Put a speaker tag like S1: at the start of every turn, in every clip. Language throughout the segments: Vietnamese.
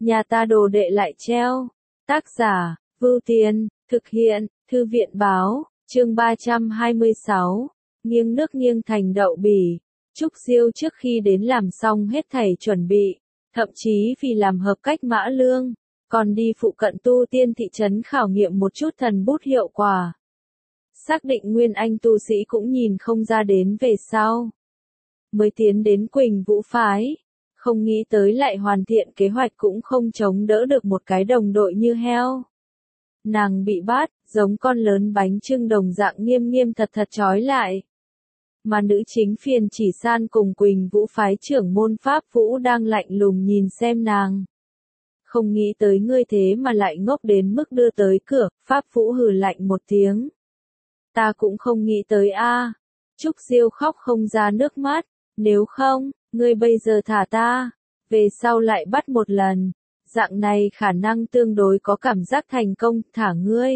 S1: nhà ta đồ đệ lại treo. Tác giả, Vưu Tiên, thực hiện, Thư viện báo, chương 326, nghiêng nước nghiêng thành đậu bỉ. Trúc Diêu trước khi đến làm xong hết thảy chuẩn bị, thậm chí vì làm hợp cách Mã Lương, còn đi phụ cận tu tiên thị trấn khảo nghiệm một chút thần bút hiệu quả. Xác định nguyên anh tu sĩ cũng nhìn không ra đến về sau. Mới tiến đến Quỳnh Vũ Phái, không nghĩ tới lại hoàn thiện kế hoạch cũng không chống đỡ được một cái đồng đội như heo. Nàng bị bắt, giống con lớn bánh chưng đồng dạng nghiêm nghiêm thật thật trói lại. Mà nữ chính Phiền Chỉ San cùng Quỳnh Vũ Phái trưởng môn Pháp Vũ đang lạnh lùng nhìn xem nàng. Không nghĩ tới ngươi thế mà lại ngốc đến mức đưa tới cửa, Pháp Vũ hừ lạnh một tiếng. Ta cũng không nghĩ tới a. Trúc Diêu khóc không ra nước mắt, nếu không, ngươi bây giờ thả ta, về sau lại bắt một lần, dạng này khả năng tương đối có cảm giác thành công, thả ngươi.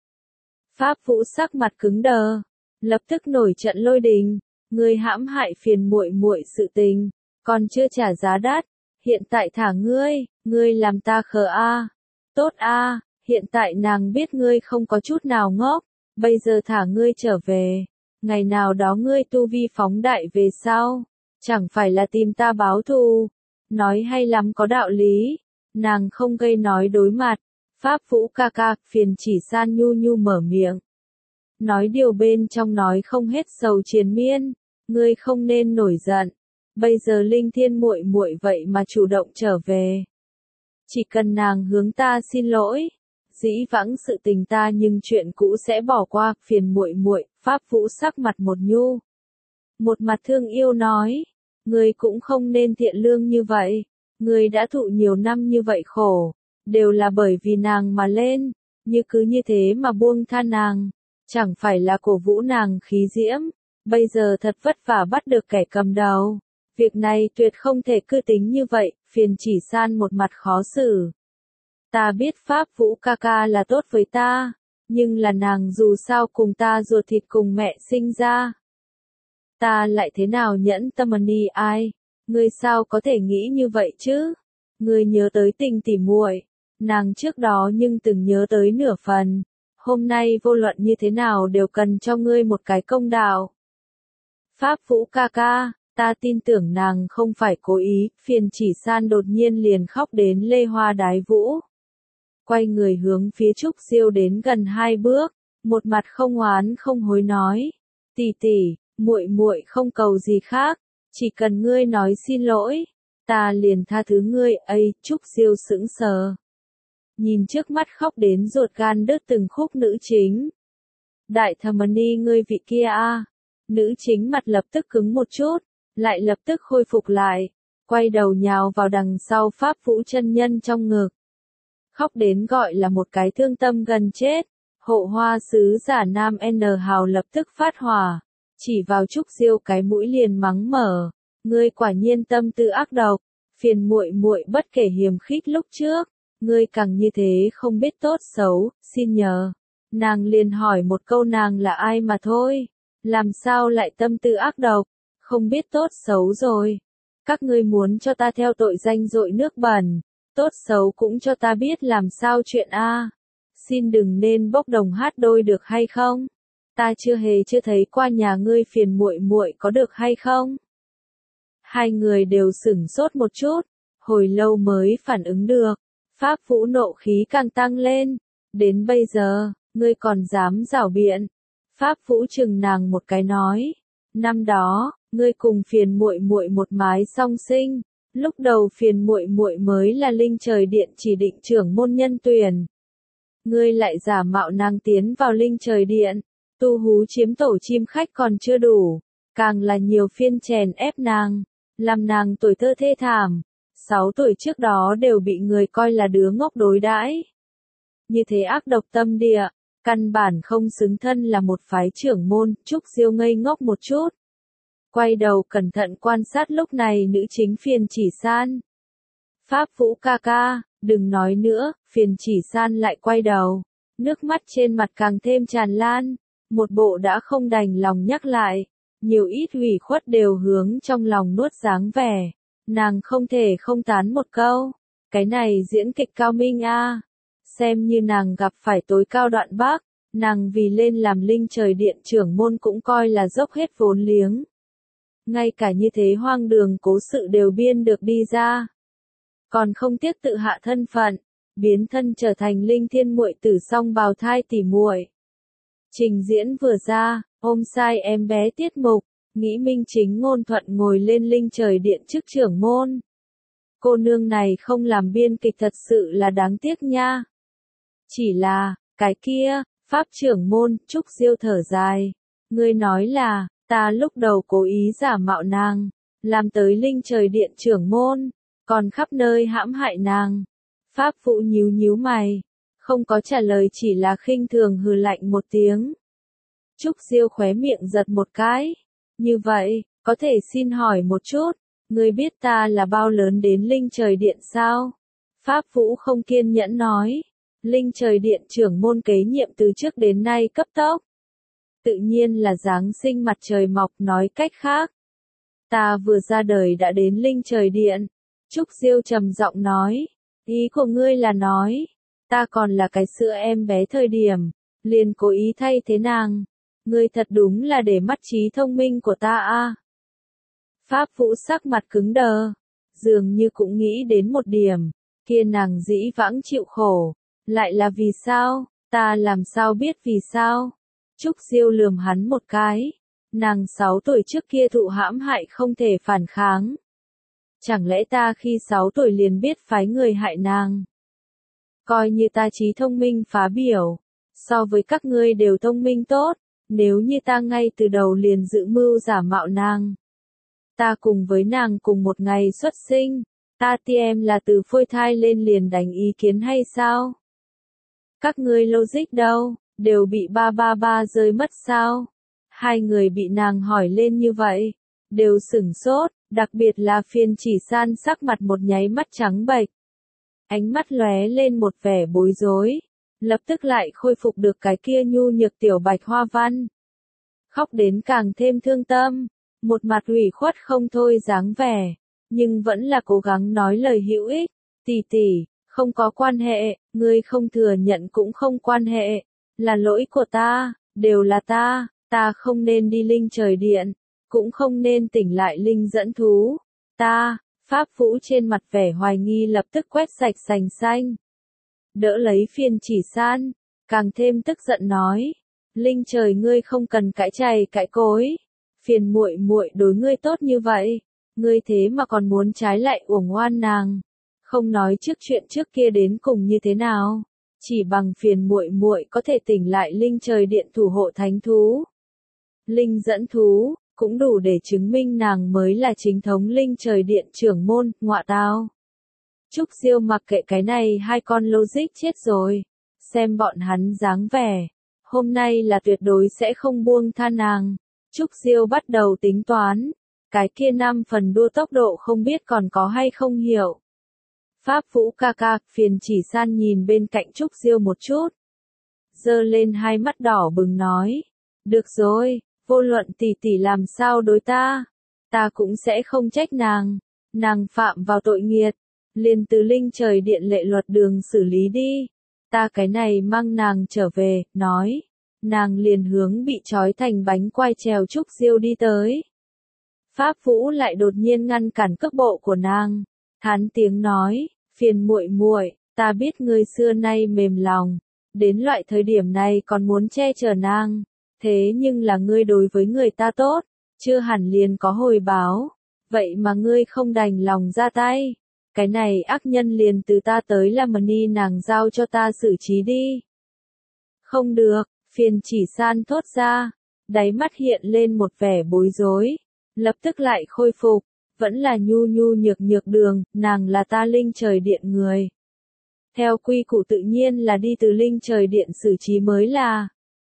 S1: Pháp Vũ sắc mặt cứng đờ, lập tức nổi trận lôi đình, ngươi hãm hại Phiền muội muội sự tình, còn chưa trả giá đắt, hiện tại thả ngươi, ngươi làm ta khờ a. Tốt a, hiện tại nàng biết ngươi không có chút nào ngốc, bây giờ thả ngươi trở về, ngày nào đó ngươi tu vi phóng đại về sau, chẳng phải là tìm ta báo thù. Nói hay lắm có đạo lý, nàng không gây nói đối mặt. Pháp Vũ ca ca, Phiền Chỉ San nhu nhu mở miệng. Nói điều bên trong nói không hết sầu triền miên, ngươi không nên nổi giận. Bây giờ Linh Thiên muội muội vậy mà chủ động trở về. Chỉ cần nàng hướng ta xin lỗi, dĩ vãng sự tình ta nhưng chuyện cũ sẽ bỏ qua, Phiền muội muội. Pháp Vũ sắc mặt một nhu. Một mặt thương yêu nói, ngươi cũng không nên thiện lương như vậy, ngươi đã thụ nhiều năm như vậy khổ, đều là bởi vì nàng mà lên, cứ như thế mà buông tha nàng, chẳng phải là cổ vũ nàng khí diễm, bây giờ thật vất vả bắt được kẻ cầm đầu. Việc này tuyệt không thể cứ tính như vậy, Phiền Chỉ San một mặt khó xử. Ta biết Pháp Vũ ca ca là tốt với ta, nhưng là nàng dù sao cùng ta ruột thịt cùng mẹ sinh ra. Ta lại thế nào nhẫn tâm đi ai, ngươi sao có thể nghĩ như vậy chứ? Ngươi nhớ tới Tình tỉ muội, nàng trước đó nhưng từng nhớ tới nửa phần, hôm nay vô luận như thế nào đều cần cho ngươi một cái công đạo. Pháp Vũ ca ca, ta tin tưởng nàng không phải cố ý, Phiền Chỉ San đột nhiên liền khóc đến lê hoa đái vũ. Quay người hướng phía Trúc Diêu đến gần 2 bước, một mặt không oán không hối nói, tỷ tỷ, muội muội không cầu gì khác, chỉ cần ngươi nói xin lỗi, ta liền tha thứ ngươi. Ấy, Trúc Diêu sững sờ. Nhìn trước mắt khóc đến ruột gan đứt từng khúc nữ chính. Đại thẩm ni ngươi vị kia a. Nữ chính mặt lập tức cứng một chút, lại lập tức khôi phục lại, quay đầu nhào vào đằng sau Pháp Vũ chân nhân trong ngực. Khóc đến gọi là một cái thương tâm gần chết, hộ hoa sứ giả Nam N Hào lập tức phát hỏa, chỉ vào Trúc Diêu cái mũi liền mắng mở, ngươi quả nhiên tâm tư ác độc, Phiền muội muội bất kể hiềm khích lúc trước, ngươi càng như thế không biết tốt xấu, xin nhờ. Nàng liền hỏi một câu nàng là ai mà thôi, làm sao lại tâm tư ác độc, không biết tốt xấu rồi. Các ngươi muốn cho ta theo tội danh dội nước bẩn, tốt xấu cũng cho ta biết làm sao chuyện a. Xin đừng nên bốc đồng hát đôi được hay không? Ta chưa thấy qua nhà ngươi Phiền muội muội có được hay không? Hai người đều sửng sốt một chút, hồi lâu mới phản ứng được. Pháp Vũ nộ khí càng tăng lên, đến bây giờ, ngươi còn dám giảo biện. Pháp Vũ chừng nàng một cái nói, năm đó, ngươi cùng Phiền muội muội một mái song sinh, lúc đầu Phiền muội muội mới là Linh Trời Điện chỉ định trưởng môn nhân tuyển. Ngươi lại giả mạo nàng tiến vào Linh Trời Điện, tu hú chiếm tổ chim khách còn chưa đủ, càng là nhiều phiên chèn ép nàng, làm nàng tuổi thơ thê thảm. 6 tuổi trước đó đều bị người coi là đứa ngốc đối đãi. Như thế ác độc tâm địa, căn bản không xứng thân là một phái trưởng môn. Trúc Diêu ngây ngốc một chút, quay đầu cẩn thận quan sát lúc này nữ chính Phiền Chỉ San. Pháp Vũ ca ca, đừng nói nữa. Phiền Chỉ San lại quay đầu, nước mắt trên mặt càng thêm tràn lan, một bộ đã không đành lòng nhắc lại, nhiều ít ủy khuất đều hướng trong lòng nuốt dáng vẻ. Nàng không thể không tán một câu, Cái này diễn kịch cao minh a. Xem như nàng gặp phải tối cao đoạn Bắc, nàng vì lên làm Linh Trời Điện trưởng môn cũng coi là dốc hết vốn liếng. Ngay cả như thế hoang đường cố sự đều biên được đi ra. Còn không tiếc tự hạ thân phận, biến thân trở thành Linh Thiên muội tử song bào thai tỷ muội. Trình diễn vừa ra, ôm sai em bé tiết mục, nghĩ Minh Chính Ngôn thuận ngồi lên Linh Trời Điện chức trưởng môn. Cô nương này không làm biên kịch thật sự là đáng tiếc nha. Chỉ là, cái kia, pháp trưởng môn, Trúc Diêu thở dài. Ngươi nói là, ta lúc đầu cố ý giả mạo nàng, làm tới Linh Trời Điện trưởng môn, còn khắp nơi hãm hại nàng. Pháp Vũ nhíu nhíu mày, không có trả lời, chỉ là khinh thường hừ lạnh một tiếng. Trúc Diêu khóe miệng giật một cái. Như vậy, có thể xin hỏi một chút, ngươi biết ta là bao lớn đến Linh Trời Điện sao? Pháp Vũ không kiên nhẫn nói. Linh Trời Điện trưởng môn kế nhiệm từ trước đến nay cấp tốc. Tự nhiên là Giáng sinh mặt trời mọc, nói cách khác. Ta vừa ra đời đã đến Linh Trời Điện. Trúc Diêu trầm giọng nói. Ý của ngươi là nói, ta còn là cái sữa em bé thời điểm, liền cố ý thay thế nàng. Ngươi thật đúng là để mắt trí thông minh của ta a. Pháp Vũ sắc mặt cứng đờ, dường như cũng nghĩ đến một điểm, kia nàng dĩ vãng chịu khổ, lại là vì sao, ta làm sao biết vì sao. Trúc Diêu lườm hắn một cái, nàng 6 tuổi trước kia thụ hãm hại không thể phản kháng. Chẳng lẽ ta khi 6 tuổi liền biết phái người hại nàng? Coi như ta trí thông minh phá biểu, so với các ngươi đều thông minh tốt, nếu như ta ngay từ đầu liền dự mưu giả mạo nàng. Ta cùng với nàng cùng một ngày xuất sinh, ta em là từ phôi thai lên liền đánh ý kiến hay sao? Các ngươi logic đâu, đều bị ba rơi mất sao? Hai người bị nàng hỏi lên như vậy, đều sửng sốt, đặc biệt là Phiên Chỉ San sắc mặt một nháy mắt trắng bệch. Ánh mắt lóe lên một vẻ bối rối, lập tức lại khôi phục được cái kia nhu nhược tiểu bạch hoa văn. Khóc đến càng thêm thương tâm, một mặt ủy khuất không thôi dáng vẻ, nhưng vẫn là cố gắng nói lời hữu ích. Tỷ tỷ, không có quan hệ, ngươi không thừa nhận cũng không quan hệ, là lỗi của ta, đều là ta không nên đi Linh Trời Điện, cũng không nên tỉnh lại linh dẫn thú. Pháp Vũ trên mặt vẻ hoài nghi lập tức quét sạch sành xanh. Đỡ lấy Phiên Chỉ San, càng thêm tức giận nói, Linh Trời ngươi không cần cãi chày cãi cối, Phiền muội muội đối ngươi tốt như vậy, ngươi thế mà còn muốn trái lại uổng oan nàng. Không nói trước chuyện trước kia đến cùng như thế nào, chỉ bằng Phiền muội muội có thể tỉnh lại Linh Trời Điện thủ hộ thánh thú. Linh dẫn thú, cũng đủ để chứng minh nàng mới là chính thống Linh Trời Điện trưởng môn, ngọa tao. Trúc Diêu mặc kệ cái này hai con logic chết rồi, xem bọn hắn dáng vẻ, hôm nay là tuyệt đối sẽ không buông tha nàng. Trúc Diêu bắt đầu tính toán, cái kia 5 phần đua tốc độ không biết còn có hay không hiểu. Pháp Vũ ca ca, Phiền Chỉ San nhìn bên cạnh Trúc Diêu một chút, giơ lên hai mắt đỏ bừng nói, được rồi, vô luận tỷ tỷ làm sao đối ta cũng sẽ không trách nàng phạm vào tội nghiệt, liền từ Linh Trời Điện lệ luật đường xử lý đi, ta cái này mang nàng trở về, nói, nàng liền hướng bị trói thành bánh quai trèo Trúc Diêu đi tới. Pháp Vũ lại đột nhiên ngăn cản cước bộ của nàng, thán tiếng nói, Phiền muội muội, ta biết ngươi xưa nay mềm lòng, đến loại thời điểm này còn muốn che chở nàng, thế nhưng là ngươi đối với người ta tốt, chưa hẳn liền có hồi báo, vậy mà ngươi không đành lòng ra tay, cái này ác nhân liền từ ta tới làm ni nàng giao cho ta xử trí đi. Không được, Phiền Chỉ San thốt ra, đáy mắt hiện lên một vẻ bối rối, lập tức lại khôi phục, vẫn là nhu nhu nhược đường, nàng là ta Linh Trời Điện người. Theo quy củ tự nhiên là đi từ Linh Trời Điện xử trí mới là.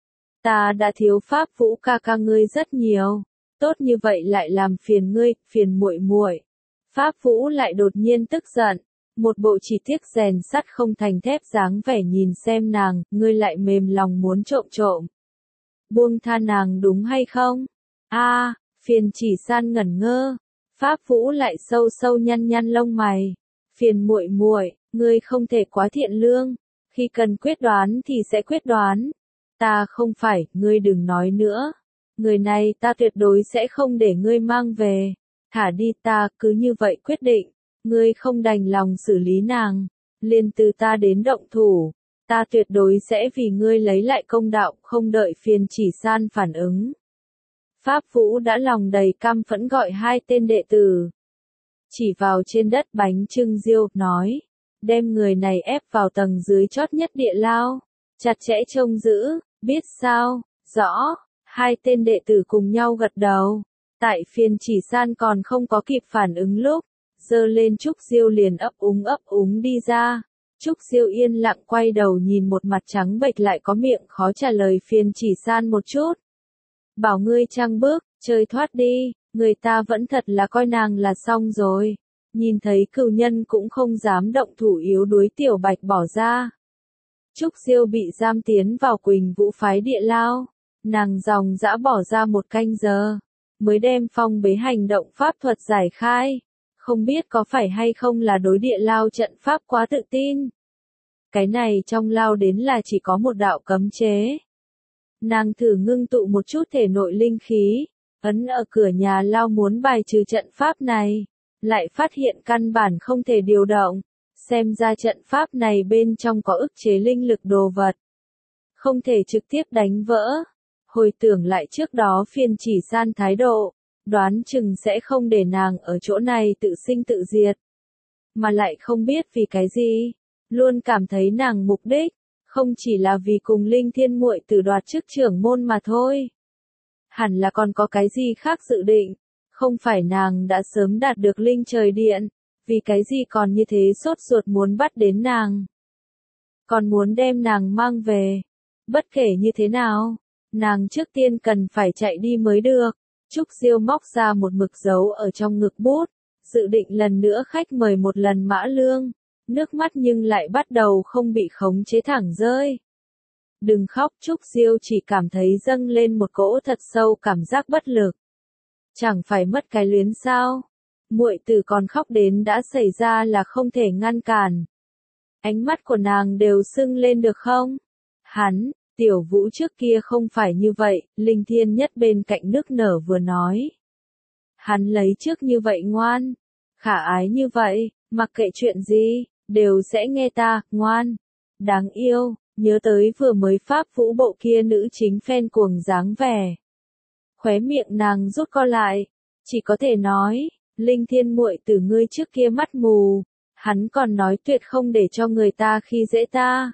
S1: Ta đã thiếu Pháp Vũ ca ca ngươi rất nhiều, tốt như vậy lại làm phiền ngươi, phiền muội muội. Pháp Vũ lại đột nhiên tức giận, một bộ chỉ tiếc rèn sắt không thành thép dáng vẻ nhìn xem nàng, ngươi lại mềm lòng muốn trộm. Buông tha nàng đúng hay không? Phiền Chỉ San ngẩn ngơ, Pháp Vũ lại sâu nhăn lông mày. Phiền muội muội, ngươi không thể quá thiện lương, khi cần quyết đoán thì sẽ quyết đoán. Ta không phải, ngươi đừng nói nữa. Người này ta tuyệt đối sẽ không để ngươi mang về. Thả đi, ta cứ như vậy quyết định. Ngươi không đành lòng xử lý nàng, liền từ ta đến động thủ. Ta tuyệt đối sẽ vì ngươi lấy lại công đạo, không đợi Phiền Chỉ San phản ứng. Pháp Vũ đã lòng đầy căm phẫn gọi hai tên đệ tử. Chỉ vào trên đất bánh trưng riêu, nói. Đem người này ép vào tầng dưới chót nhất địa lao. Chặt chẽ trông giữ, biết sao, rõ. Hai tên đệ tử cùng nhau gật đầu. Tại Phiền Chỉ San còn không có kịp phản ứng lúc, giơ lên Trúc Diêu liền ấp úng đi ra. Trúc Diêu yên lặng quay đầu nhìn một mặt trắng bệch lại có miệng khó trả lời Phiền Chỉ San một chút. Bảo ngươi trăng bước, chơi thoát đi, người ta vẫn thật là coi nàng là xong rồi. Nhìn thấy cừu nhân cũng không dám động thủ yếu đuối Tiểu Bạch bỏ ra. Trúc Diêu bị giam tiến vào Quỳnh Vũ phái địa lao. Nàng dòng dã bỏ ra 1 canh giờ, mới đem phong bế hành động pháp thuật giải khai. Không biết có phải hay không là đối địa lao trận pháp quá tự tin. Cái này trong lao đến là chỉ có một đạo cấm chế. Nàng thử ngưng tụ một chút thể nội linh khí, ấn ở cửa nhà lao muốn bài trừ trận pháp này, lại phát hiện căn bản không thể điều động. Xem ra trận pháp này bên trong có ức chế linh lực đồ vật, không thể trực tiếp đánh vỡ. Hồi tưởng lại trước đó Phiền Chỉ San thái độ, đoán chừng sẽ không để nàng ở chỗ này tự sinh tự diệt. Mà lại không biết vì cái gì, luôn cảm thấy nàng mục đích, không chỉ là vì cùng Linh Thiên muội tử đoạt chức trưởng môn mà thôi. Hẳn là còn có cái gì khác dự định, không phải nàng đã sớm đạt được Linh Trời Điện, vì cái gì còn như thế sốt ruột muốn bắt đến nàng. Còn muốn đem nàng mang về, bất kể như thế nào. Nàng trước tiên cần phải chạy đi mới được. Trúc Diêu móc ra một mực dấu ở trong ngực bút, dự định lần nữa khách mời một lần Mã Lương. Nước mắt nhưng lại bắt đầu không bị khống chế thẳng rơi. Đừng khóc, Trúc Diêu chỉ cảm thấy dâng lên một cỗ thật sâu cảm giác bất lực. Chẳng phải mất cái luyến sao? Muội tử còn khóc đến đã xảy ra là không thể ngăn cản. Ánh mắt của nàng đều sưng lên được không? Hắn, Tiểu Vũ trước kia không phải như vậy, Linh Thiên Nhất bên cạnh nức nở vừa nói. Hắn lấy trước như vậy ngoan, khả ái như vậy, mặc kệ chuyện gì, đều sẽ nghe ta, ngoan. Đáng yêu, nhớ tới vừa mới Pháp Vũ bộ kia nữ chính phen cuồng dáng vẻ. Khóe miệng nàng rút co lại, chỉ có thể nói, Linh Thiên muội tử ngươi trước kia mắt mù, hắn còn nói tuyệt không để cho người ta khi dễ ta.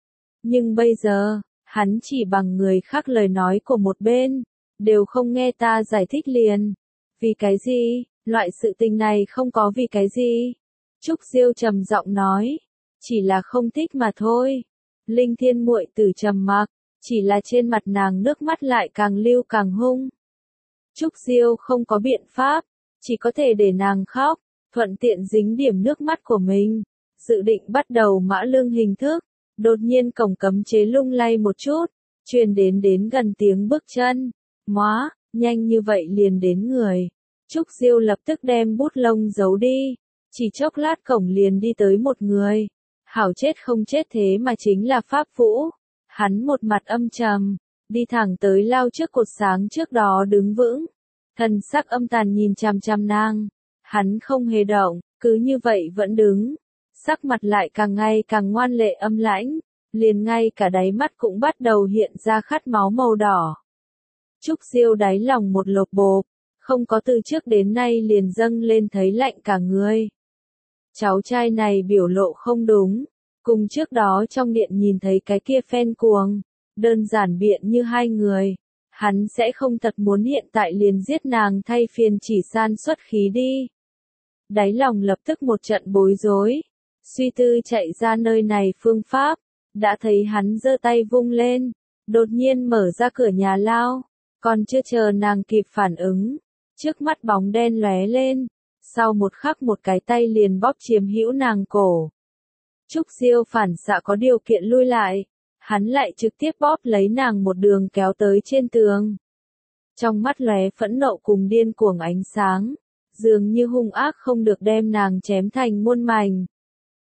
S1: Nhưng bây giờ, hắn chỉ bằng người khác lời nói của một bên, đều không nghe ta giải thích liền. Vì cái gì, loại sự tình này không có vì cái gì. Trúc Diêu trầm giọng nói, chỉ là không thích mà thôi. Linh Thiên muội tử trầm mặc, chỉ là trên mặt nàng nước mắt lại càng lưu càng hung. Trúc Diêu không có biện pháp, chỉ có thể để nàng khóc, thuận tiện dính điểm nước mắt của mình. Dự định bắt đầu Mã Lương hình thức, đột nhiên cổng cấm chế lung lay một chút, truyền đến gần tiếng bước chân. Móa, nhanh như vậy liền đến người. Trúc Diêu lập tức đem bút lông giấu đi, chỉ chốc lát cổng liền đi tới một người. Hảo chết không chết thế mà chính là Pháp Vũ. Hắn một mặt âm trầm, đi thẳng tới lao trước cột sáng trước đó đứng vững. Thần sắc âm tàn nhìn chằm chằm nàng. Hắn không hề động, cứ như vậy vẫn đứng. Sắc mặt lại càng ngày càng ngoan lệ âm lãnh, liền ngay cả đáy mắt cũng bắt đầu hiện ra khát máu màu đỏ. Trúc Diêu đáy lòng một lột bộp, không có từ trước đến nay liền dâng lên thấy lạnh cả người. Cháu trai này biểu lộ không đúng, cùng trước đó trong điện nhìn thấy cái kia phen cuồng, đơn giản biện như hai người. Hắn sẽ không thật muốn hiện tại liền giết nàng thay Phiền Chỉ San xuất khí đi. Đáy lòng lập tức một trận bối rối, suy tư chạy ra nơi này phương pháp, đã thấy hắn giơ tay vung lên, đột nhiên mở ra cửa nhà lao, còn chưa chờ nàng kịp phản ứng, trước mắt bóng đen lóe lên, sau một khắc một cái tay liền bóp chiếm hữu nàng cổ. Trúc Diêu phản xạ có điều kiện lui lại, hắn lại trực tiếp bóp lấy nàng một đường kéo tới trên tường. Trong mắt lóe phẫn nộ cùng điên cuồng ánh sáng, dường như hung ác không được đem nàng chém thành muôn mảnh.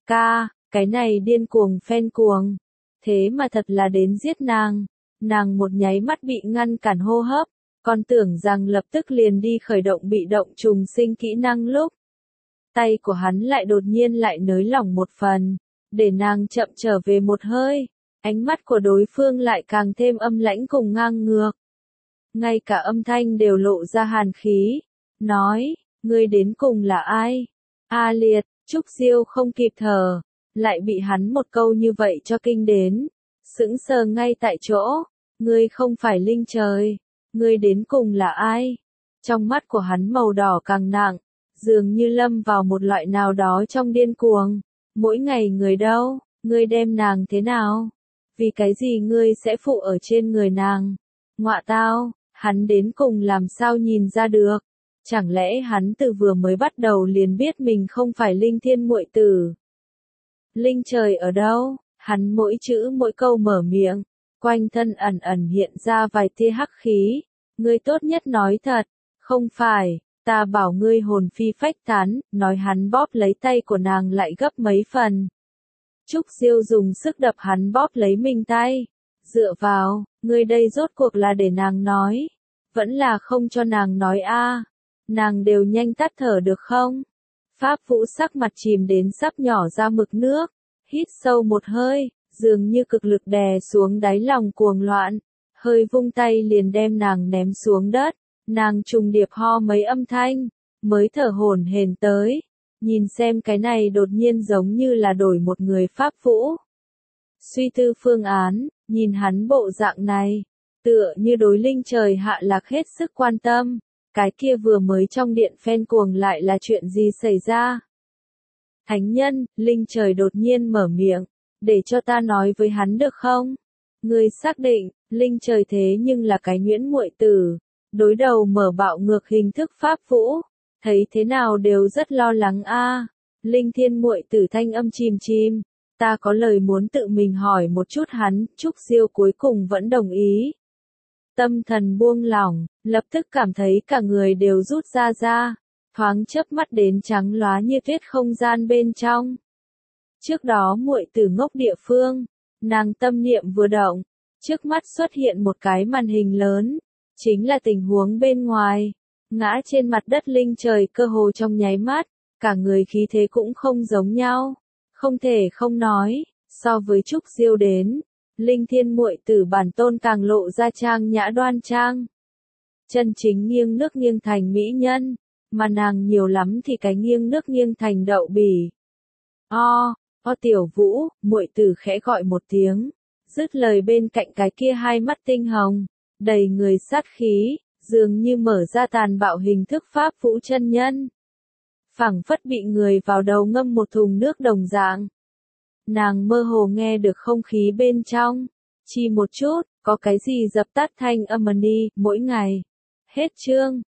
S1: Ca, cái này điên cuồng phen cuồng. Thế mà thật là đến giết nàng. Nàng một nháy mắt bị ngăn cản hô hấp, còn tưởng rằng lập tức liền đi khởi động bị động trùng sinh kỹ năng lúc. Tay của hắn lại đột nhiên lại nới lỏng một phần, để nàng chậm trở về một hơi. Ánh mắt của đối phương lại càng thêm âm lãnh cùng ngang ngược. Ngay cả âm thanh đều lộ ra hàn khí. Nói, ngươi đến cùng là ai? A Liệt, Trúc Diêu không kịp thở, lại bị hắn một câu như vậy cho kinh đến. Sững sờ ngay tại chỗ, ngươi không phải linh trời, ngươi đến cùng là ai? Trong mắt của hắn màu đỏ càng nặng, dường như lâm vào một loại nào đó trong điên cuồng. Mỗi ngày người đâu, ngươi đem nàng thế nào? Vì cái gì ngươi sẽ phụ ở trên người nàng? Ngọa tao, hắn đến cùng làm sao nhìn ra được? Chẳng lẽ hắn từ vừa mới bắt đầu liền biết mình không phải linh thiên muội tử? Linh trời ở đâu? Hắn mỗi chữ mỗi câu mở miệng, quanh thân ẩn ẩn hiện ra vài tia hắc khí. Ngươi tốt nhất nói thật, không phải, ta bảo ngươi hồn phi phách tán, nói hắn bóp lấy tay của nàng lại gấp mấy phần. Trúc Diêu dùng sức đập hắn bóp lấy mình tay. Dựa vào, ngươi đây rốt cuộc là để nàng nói, vẫn là không cho nàng nói a? Nàng đều nhanh tắt thở được không? Pháp Vũ sắc mặt chìm đến sắp nhỏ ra mực nước, hít sâu một hơi, dường như cực lực đè xuống đáy lòng cuồng loạn, hơi vung tay liền đem nàng ném xuống đất. Nàng trùng điệp ho mấy âm thanh, mới thở hổn hển tới. Nhìn xem cái này đột nhiên giống như là đổi một người Pháp Vũ. Suy tư phương án, nhìn hắn bộ dạng này, tựa như đối linh trời hạ lạc hết sức quan tâm. Cái kia vừa mới trong điện phen cuồng lại là chuyện gì xảy ra? Thánh nhân, linh trời đột nhiên mở miệng, để cho ta nói với hắn được không? Ngươi xác định, linh trời thế nhưng là cái nhuyễn muội tử, đối đầu mở bạo ngược hình thức Pháp Vũ, thấy thế nào đều rất lo lắng a. Linh thiên muội tử thanh âm chìm chìm, ta có lời muốn tự mình hỏi một chút hắn. Trúc Diêu cuối cùng vẫn đồng ý. Tâm thần buông lỏng, lập tức cảm thấy cả người đều rút ra, thoáng chớp mắt đến trắng lóa như tuyết không gian bên trong. Trước đó muội tử ngốc địa phương, nàng tâm niệm vừa động, trước mắt xuất hiện một cái màn hình lớn, chính là tình huống bên ngoài. Ngã trên mặt đất linh trời cơ hồ trong nháy mắt, cả người khí thế cũng không giống nhau, không thể không nói, so với Trúc Diêu đến, linh thiên muội tử bản tôn càng lộ ra trang nhã đoan trang. Chân chính nghiêng nước nghiêng thành mỹ nhân, mà nàng nhiều lắm thì cái nghiêng nước nghiêng thành đậu bỉ. Tiểu Vũ, muội tử khẽ gọi một tiếng, dứt lời bên cạnh cái kia hai mắt tinh hồng, đầy người sát khí, dường như mở ra tàn bạo hình thức Pháp Vũ chân nhân. Phảng phất bị người vào đầu ngâm một thùng nước đồng dạng. Nàng mơ hồ nghe được không khí bên trong, chỉ một chút, có cái gì dập tắt thanh âm đi, mỗi ngày. Hết chương.